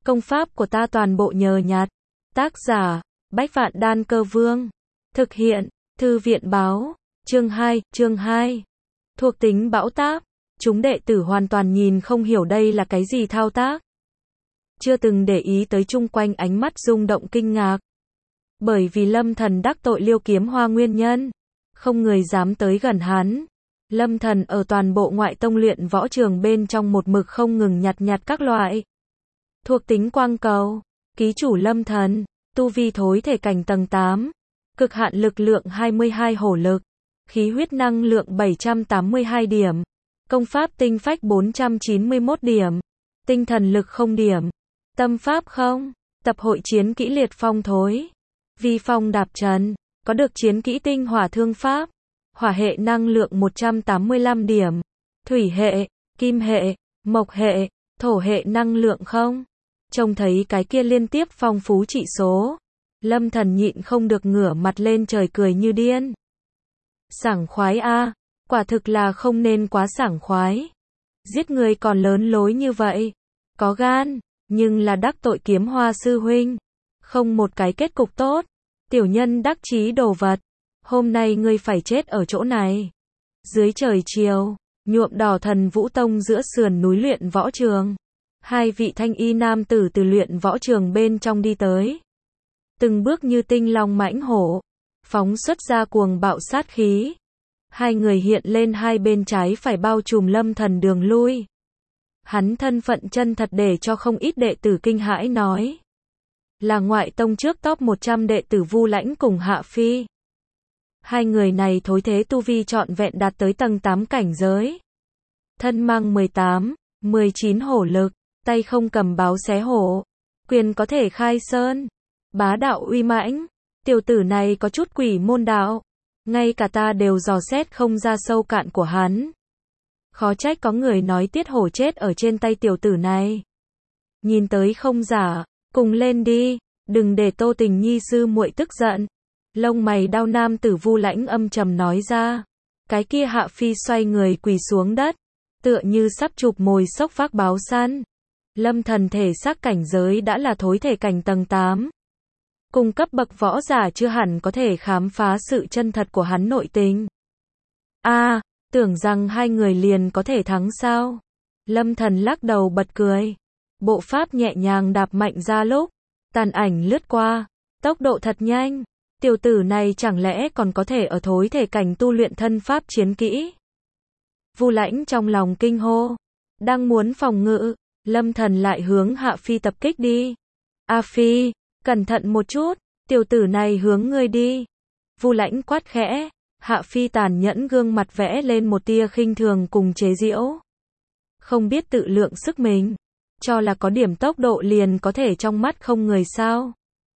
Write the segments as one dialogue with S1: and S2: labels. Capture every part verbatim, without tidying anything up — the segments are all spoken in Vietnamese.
S1: Công pháp của ta toàn bộ nhờ nhặt. Tác giả, Bách Vạn Đan Cơ Vương. Thực hiện, Thư viện báo. Chương hai, chương hai. Thuộc tính bão táp. Chúng đệ tử hoàn toàn nhìn không hiểu đây là cái gì thao tác. Chưa từng để ý tới chung quanh ánh mắt rung động kinh ngạc. Bởi vì Lâm Thần đắc tội Liêu Kiếm Hoa nguyên nhân, không người dám tới gần hắn. Lâm Thần ở toàn bộ ngoại tông luyện võ trường bên trong một mực không ngừng nhặt nhặt các loại thuộc tính quang cầu. Ký chủ Lâm Thần, tu vi thối thể cảnh tầng tám, cực hạn lực lượng hai mươi hai hổ lực, khí huyết năng lượng bảy trăm tám mươi hai điểm, công pháp tinh phách bốn trăm chín mươi mốt điểm, tinh thần lực không điểm, tâm pháp không, tập hội chiến kỹ liệt phong thối, vi phong đạp trần, có được chiến kỹ tinh hỏa thương pháp, hỏa hệ năng lượng một trăm tám mươi lăm điểm, thủy hệ, kim hệ, mộc hệ, thổ hệ năng lượng không. Trông thấy cái kia liên tiếp phong phú trị số, Lâm Thần nhịn không được ngửa mặt lên trời cười như điên. Sảng khoái a, quả thực là không nên quá sảng khoái. Giết người còn lớn lối như vậy, có gan, nhưng là đắc tội Kiếm Hoa sư huynh, không một cái kết cục tốt. Tiểu nhân đắc chí đồ vật, hôm nay ngươi phải chết ở chỗ này. Dưới trời chiều, nhuộm đỏ Thần Vũ Tông giữa sườn núi luyện võ trường, hai vị thanh y nam tử từ luyện võ trường bên trong đi tới. Từng bước như tinh long mãnh hổ, phóng xuất ra cuồng bạo sát khí. Hai người hiện lên hai bên trái phải bao trùm Lâm Thần đường lui. Hắn thân phận chân thật để cho không ít đệ tử kinh hãi nói. Là ngoại tông trước top một trăm đệ tử Vu Lãnh cùng Hạ Phi. Hai người này thối thế tu vi trọn vẹn đạt tới tầng tám cảnh giới. Thân mang mười tám, mười chín hổ lực, tay không cầm báo xé hổ, quyền có thể khai sơn, bá đạo uy mãnh. Tiểu tử này có chút quỷ môn đạo, ngay cả ta đều dò xét không ra sâu cạn của hắn. Khó trách có người nói Tiết Hổ chết ở trên tay tiểu tử này. Nhìn tới không giả, cùng lên đi, đừng để Tô Tình Nhi sư muội tức giận. Lông mày đau nam tử Vu Lãnh âm trầm nói ra. Cái kia Hạ Phi xoay người quỳ xuống đất, tựa như sắp chụp mồi sốc vác báo săn. Lâm Thần thể xác cảnh giới đã là thối thể cảnh tầng tám. Cùng cấp bậc võ giả chưa hẳn có thể khám phá sự chân thật của hắn nội tình. A, à, tưởng rằng hai người liền có thể thắng sao? Lâm Thần lắc đầu bật cười. Bộ pháp nhẹ nhàng đạp mạnh ra lúc, tàn ảnh lướt qua, tốc độ thật nhanh. Tiểu tử này chẳng lẽ còn có thể ở thối thể cảnh tu luyện thân pháp chiến kỹ? Vu Lãnh trong lòng kinh hô, đang muốn phòng ngự, Lâm Thần lại hướng Hạ Phi tập kích đi. A Phi, cẩn thận một chút, tiểu tử này hướng ngươi đi. Vu Lãnh quát khẽ, Hạ Phi tàn nhẫn gương mặt vẽ lên một tia khinh thường cùng chế giễu. Không biết tự lượng sức mình, cho là có điểm tốc độ liền có thể trong mắt không người sao.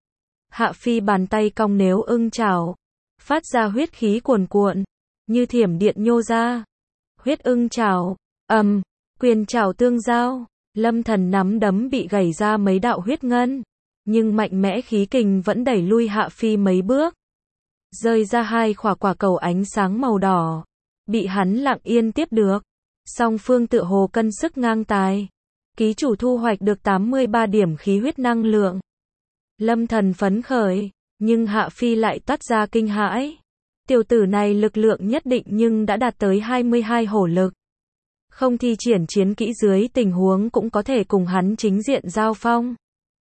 S1: Hạ Phi bàn tay cong nếu ưng chảo, phát ra huyết khí cuồn cuộn, như thiểm điện nhô ra. Huyết ưng chảo, ầm, um, quyền chảo tương giao, Lâm Thần nắm đấm bị gảy ra mấy đạo huyết ngân, nhưng mạnh mẽ khí kình vẫn đẩy lui Hạ Phi mấy bước. Rơi ra hai quả quả cầu ánh sáng màu đỏ, bị hắn lặng yên tiếp được. Song phương tựa hồ cân sức ngang tài. Ký chủ thu hoạch được tám mươi ba điểm khí huyết năng lượng. Lâm Thần phấn khởi, nhưng Hạ Phi lại toát ra kinh hãi. Tiểu tử này lực lượng nhất định nhưng đã đạt tới hai mươi hai hổ lực. Không thi triển chiến kỹ dưới tình huống cũng có thể cùng hắn chính diện giao phong.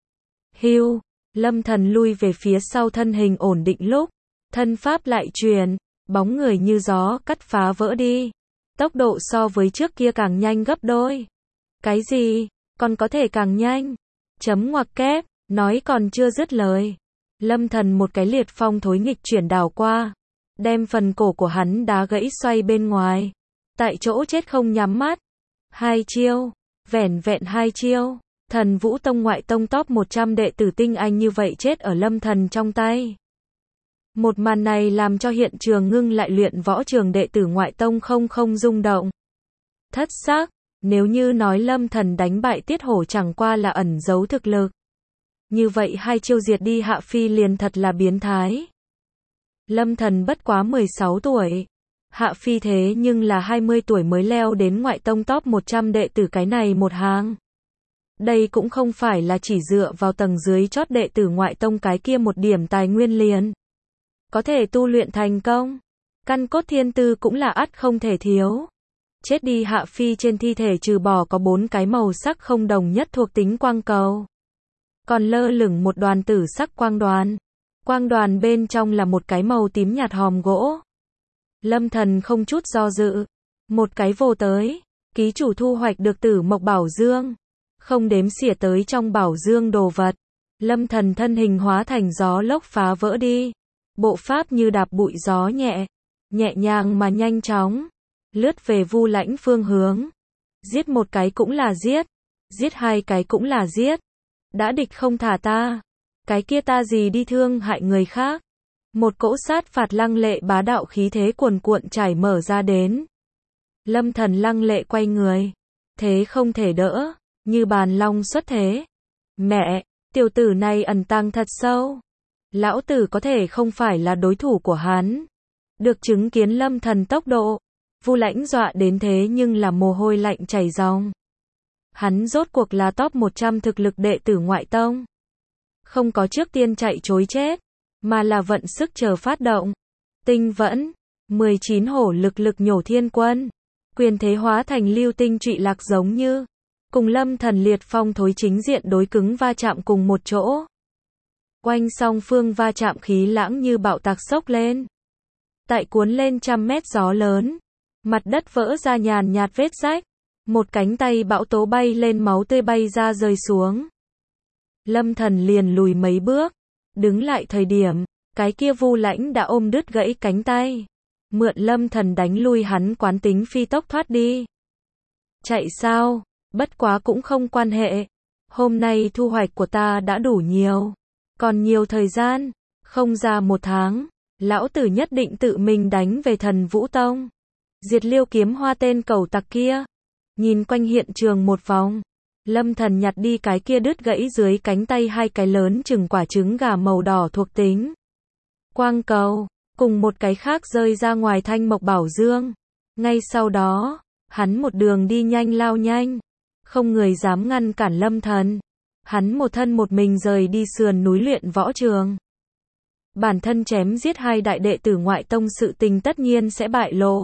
S1: Hưu, Lâm Thần lui về phía sau thân hình ổn định lúc, thân pháp lại truyền, bóng người như gió cắt phá vỡ đi. Tốc độ so với trước kia càng nhanh gấp đôi. Cái gì, còn có thể càng nhanh? Chấm ngoặc kép, nói còn chưa dứt lời. Lâm Thần một cái liệt phong thối nghịch chuyển đảo qua, đem phần cổ của hắn đá gãy xoay bên ngoài. Tại chỗ chết không nhắm mắt. Hai chiêu, vẻn vẹn hai chiêu. Thần Vũ Tông ngoại tông top một trăm đệ tử tinh anh như vậy chết ở Lâm Thần trong tay. Một màn này làm cho hiện trường ngưng lại luyện võ trường đệ tử ngoại tông không không rung động. Thất xác, nếu như nói Lâm Thần đánh bại Tiết Hổ chẳng qua là ẩn giấu thực lực. Như vậy hai chiêu diệt đi Hạ Phi liền thật là biến thái. Lâm Thần bất quá mười sáu tuổi. Hạ Phi thế nhưng là hai mươi tuổi mới leo đến ngoại tông top một trăm đệ tử cái này một hàng. Đây cũng không phải là chỉ dựa vào tầng dưới chót đệ tử ngoại tông cái kia một điểm tài nguyên liền có thể tu luyện thành công. Căn cốt thiên tư cũng là ắt không thể thiếu. Chết đi Hạ Phi trên thi thể trừ bỏ có bốn cái màu sắc không đồng nhất thuộc tính quang cầu. Còn lơ lửng một đoàn tử sắc quang đoàn. Quang đoàn bên trong là một cái màu tím nhạt hòm gỗ. Lâm Thần không chút do dự. Một cái vồ tới. Ký chủ thu hoạch được Tử Mộc Bảo Dương. Không đếm xỉa tới trong bảo dương đồ vật. Lâm Thần thân hình hóa thành gió lốc phá vỡ đi. Bộ pháp như đạp bụi gió nhẹ. Nhẹ nhàng mà nhanh chóng. Lướt về Vu Lãnh phương hướng. Giết một cái cũng là giết. Giết hai cái cũng là giết. Đã địch không thả ta. Cái kia ta gì đi thương hại người khác. Một cỗ sát phạt lăng lệ bá đạo khí thế cuồn cuộn trải mở ra đến. Lâm Thần lăng lệ quay người. Thế không thể đỡ. Như bàn long xuất thế. Mẹ, tiểu tử này ẩn tàng thật sâu. Lão tử có thể không phải là đối thủ của hắn. Được chứng kiến Lâm Thần tốc độ. Vu Lãnh dọa đến thế nhưng là mồ hôi lạnh chảy ròng. Hắn rốt cuộc là top một trăm thực lực đệ tử ngoại tông. Không có trước tiên chạy chối chết, mà là vận sức chờ phát động. Tinh vẫn, mười chín hổ lực lực nhổ thiên quân. Quyền thế hóa thành lưu tinh trụy lạc giống như. Cùng Lâm Thần liệt phong thối chính diện đối cứng va chạm cùng một chỗ. Quanh song phương va chạm khí lãng như bạo tạc sốc lên. Tại cuốn lên trăm mét gió lớn. Mặt đất vỡ ra nhàn nhạt vết rách. Một cánh tay bão tố bay lên máu tươi bay ra rơi xuống. Lâm Thần liền lùi mấy bước. Đứng lại thời điểm, cái kia Vu Lãnh đã ôm đứt gãy cánh tay. Mượn Lâm Thần đánh lui hắn quán tính phi tốc thoát đi. Chạy sao? Bất quá cũng không quan hệ. Hôm nay thu hoạch của ta đã đủ nhiều. Còn nhiều thời gian. Không ra một tháng. Lão tử nhất định tự mình đánh về Thần Vũ Tông. Diệt Liêu Kiếm Hoa tên cẩu tặc kia. Nhìn quanh hiện trường một vòng. Lâm Thần nhặt đi cái kia đứt gãy dưới cánh tay hai cái lớn chừng quả trứng gà màu đỏ thuộc tính quang cầu, cùng một cái khác rơi ra ngoài Thanh Mộc Bảo Dương. Ngay sau đó, hắn một đường đi nhanh lao nhanh. Không người dám ngăn cản Lâm Thần. Hắn một thân một mình rời đi sườn núi luyện võ trường. Bản thân chém giết hai đại đệ tử ngoại tông sự tình tất nhiên sẽ bại lộ.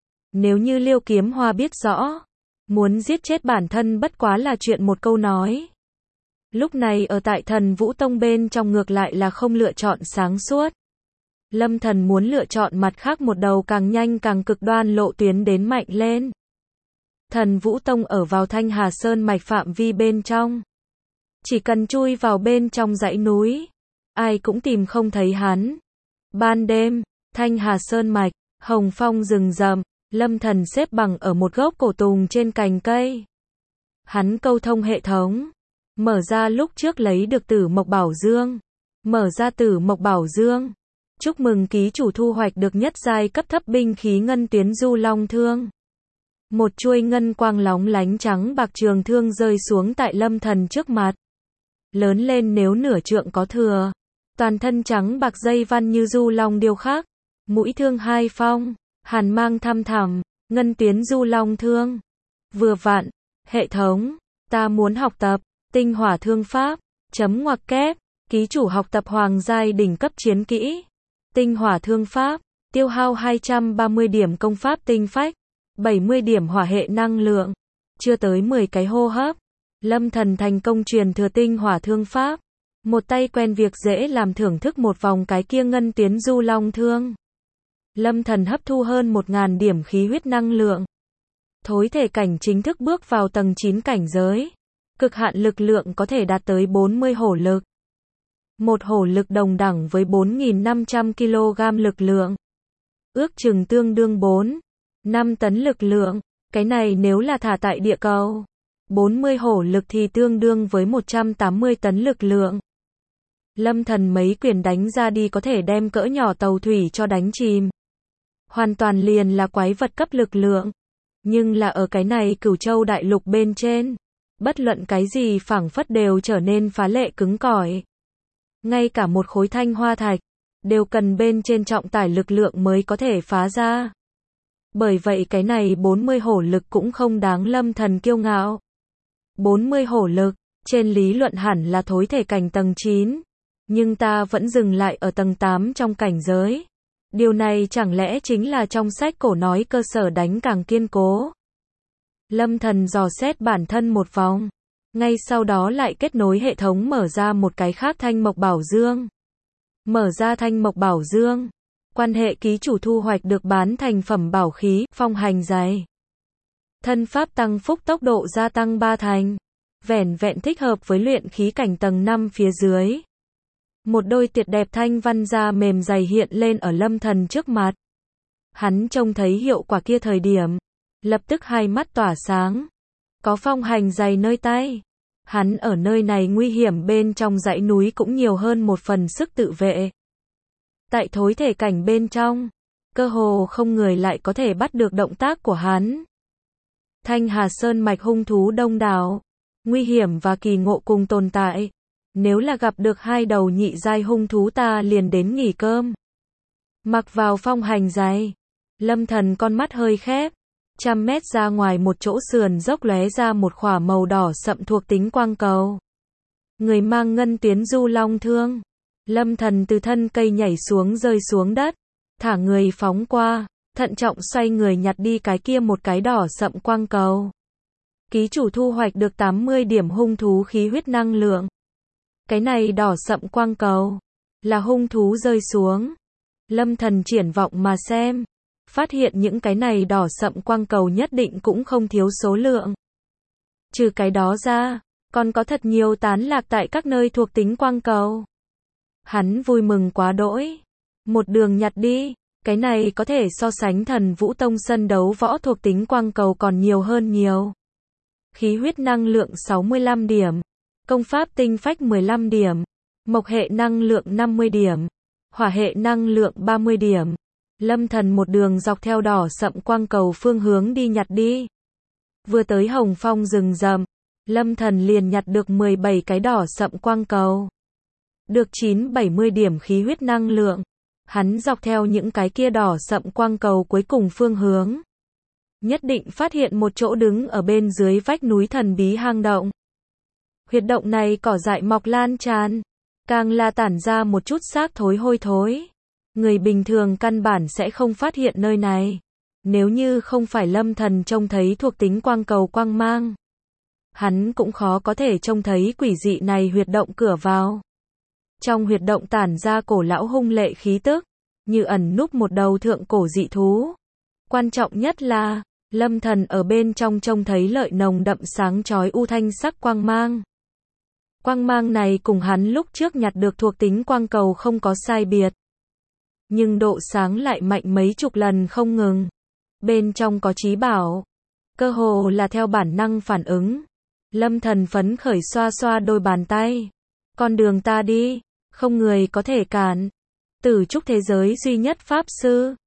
S1: Nếu như Liêu Kiếm Hoa biết rõ, muốn giết chết bản thân bất quá là chuyện một câu nói. Lúc này ở tại Thần Vũ Tông bên trong ngược lại là không lựa chọn sáng suốt. Lâm Thần muốn lựa chọn mặt khác một đầu càng nhanh càng cực đoan lộ tuyến đến mạnh lên. Thần Vũ Tông ở vào Thanh Hà Sơn mạch phạm vi bên trong. Chỉ cần chui vào bên trong dãy núi, ai cũng tìm không thấy hắn. Ban đêm, Thanh Hà Sơn mạch, hồng phong rừng rậm, Lâm Thần xếp bằng ở một gốc cổ tùng trên cành cây. Hắn câu thông hệ thống, mở ra lúc trước lấy được Tử Mộc Bảo Dương, mở ra Tử Mộc Bảo Dương. Chúc mừng ký chủ thu hoạch được nhất giai cấp thấp binh khí Ngân Tuyến Du Long Thương. Một chuôi ngân quang lóng lánh trắng bạc trường thương rơi xuống tại Lâm Thần trước mặt. Lớn lên nếu nửa trượng có thừa. Toàn thân trắng bạc dây văn như du long điêu khắc. Mũi thương hai phong, hàn mang thăm thẳm, Ngân Tuyến Du Long Thương. Vừa vặn, hệ thống, ta muốn học tập, tinh hỏa thương pháp, chấm ngoặc kép, ký chủ học tập hoàng giai đỉnh cấp chiến kỹ. Tinh hỏa thương pháp, tiêu hao hai trăm ba mươi điểm công pháp tinh phách, bảy mươi điểm hỏa hệ năng lượng, chưa tới mười cái hô hấp. Lâm Thần thành công truyền thừa tinh hỏa thương pháp, một tay quen việc dễ làm thưởng thức một vòng cái kia Ngân Tuyến Du Long Thương. Lâm Thần hấp thu hơn một nghìn điểm khí huyết năng lượng. Thối thể cảnh chính thức bước vào tầng chín cảnh giới. Cực hạn lực lượng có thể đạt tới bốn mươi hổ lực. Một hổ lực đồng đẳng với bốn nghìn năm trăm ki lô gam lực lượng. Ước chừng tương đương bốn, năm tấn lực lượng. Cái này nếu là thả tại địa cầu. bốn mươi hổ lực thì tương đương với một trăm tám mươi tấn lực lượng. Lâm Thần mấy quyền đánh ra đi có thể đem cỡ nhỏ tàu thủy cho đánh chìm. Hoàn toàn liền là quái vật cấp lực lượng. Nhưng là ở cái này Cửu Châu đại lục bên trên, bất luận cái gì phảng phất đều trở nên phá lệ cứng cỏi. Ngay cả một khối thanh hoa thạch, đều cần bên trên trọng tải lực lượng mới có thể phá ra. Bởi vậy cái này bốn mươi hổ lực cũng không đáng Lâm Thần kiêu ngạo. bốn mươi hổ lực, trên lý luận hẳn là thối thể cảnh tầng chín, nhưng ta vẫn dừng lại ở tầng tám trong cảnh giới. Điều này chẳng lẽ chính là trong sách cổ nói cơ sở đánh càng kiên cố. Lâm Thần dò xét bản thân một vòng, ngay sau đó lại kết nối hệ thống mở ra một cái khác Thanh Mộc Bảo Dương. Mở ra Thanh Mộc Bảo Dương, quan hệ ký chủ thu hoạch được bán thành phẩm bảo khí, phong hành giày. Thân pháp tăng phúc tốc độ gia tăng ba thành, vẻn vẹn thích hợp với luyện khí cảnh tầng năm phía dưới. Một đôi tuyệt đẹp thanh văn da mềm dày hiện lên ở Lâm Thần trước mặt. Hắn trông thấy hiệu quả kia thời điểm, lập tức hai mắt tỏa sáng. Có phong hành giày nơi tay, hắn ở nơi này nguy hiểm bên trong dãy núi cũng nhiều hơn một phần sức tự vệ. Tại thối thể cảnh bên trong, cơ hồ không người lại có thể bắt được động tác của hắn. Thanh Hà Sơn mạch hung thú đông đảo, nguy hiểm và kỳ ngộ cùng tồn tại. Nếu là gặp được hai đầu nhị giai hung thú ta liền đến nghỉ cơm. Mặc vào phong hành giày, Lâm Thần con mắt hơi khép, trăm mét ra ngoài một chỗ sườn dốc lóe ra một khỏa màu đỏ sậm thuộc tính quang cầu. Người mang ngân tuyến du long thương. Lâm Thần từ thân cây nhảy xuống rơi xuống đất, thả người phóng qua, thận trọng xoay người nhặt đi cái kia một cái đỏ sậm quang cầu. Ký chủ thu hoạch được tám mươi điểm hung thú khí huyết năng lượng. Cái này đỏ sậm quang cầu, là hung thú rơi xuống. Lâm Thần triển vọng mà xem, phát hiện những cái này đỏ sậm quang cầu nhất định cũng không thiếu số lượng. Trừ cái đó ra, còn có thật nhiều tán lạc tại các nơi thuộc tính quang cầu. Hắn vui mừng quá đỗi, một đường nhặt đi, cái này có thể so sánh Thần Vũ Tông sân đấu võ thuộc tính quang cầu còn nhiều hơn nhiều. Khí huyết năng lượng sáu mươi lăm điểm, công pháp tinh phách mười lăm điểm, mộc hệ năng lượng năm mươi điểm, hỏa hệ năng lượng ba mươi điểm. Lâm Thần một đường dọc theo đỏ sậm quang cầu phương hướng đi nhặt đi. Vừa tới Hồng Phong rừng rậm, Lâm Thần liền nhặt được mười bảy cái đỏ sậm quang cầu. Được chín bảy mươi điểm khí huyết năng lượng. Hắn dọc theo những cái kia đỏ sậm quang cầu cuối cùng phương hướng. Nhất định phát hiện một chỗ đứng ở bên dưới vách núi thần bí hang động. Huyệt động này cỏ dại mọc lan tràn, càng là tản ra một chút xác thối hôi thối. Người bình thường căn bản sẽ không phát hiện nơi này. Nếu như không phải Lâm Thần trông thấy thuộc tính quang cầu quang mang, hắn cũng khó có thể trông thấy quỷ dị này huyệt động cửa vào. Trong huyệt động tản ra cổ lão hung lệ khí tức, như ẩn núp một đầu thượng cổ dị thú. Quan trọng nhất là, Lâm Thần ở bên trong trông thấy lợi nồng đậm sáng chói u thanh sắc quang mang. Quang mang này cùng hắn lúc trước nhặt được thuộc tính quang cầu không có sai biệt. Nhưng độ sáng lại mạnh mấy chục lần không ngừng. Bên trong có trí bảo. Cơ hồ là theo bản năng phản ứng. Lâm Thần phấn khởi xoa xoa đôi bàn tay. Con đường ta đi, không người có thể cản. Tử trúc thế giới duy nhất pháp sư.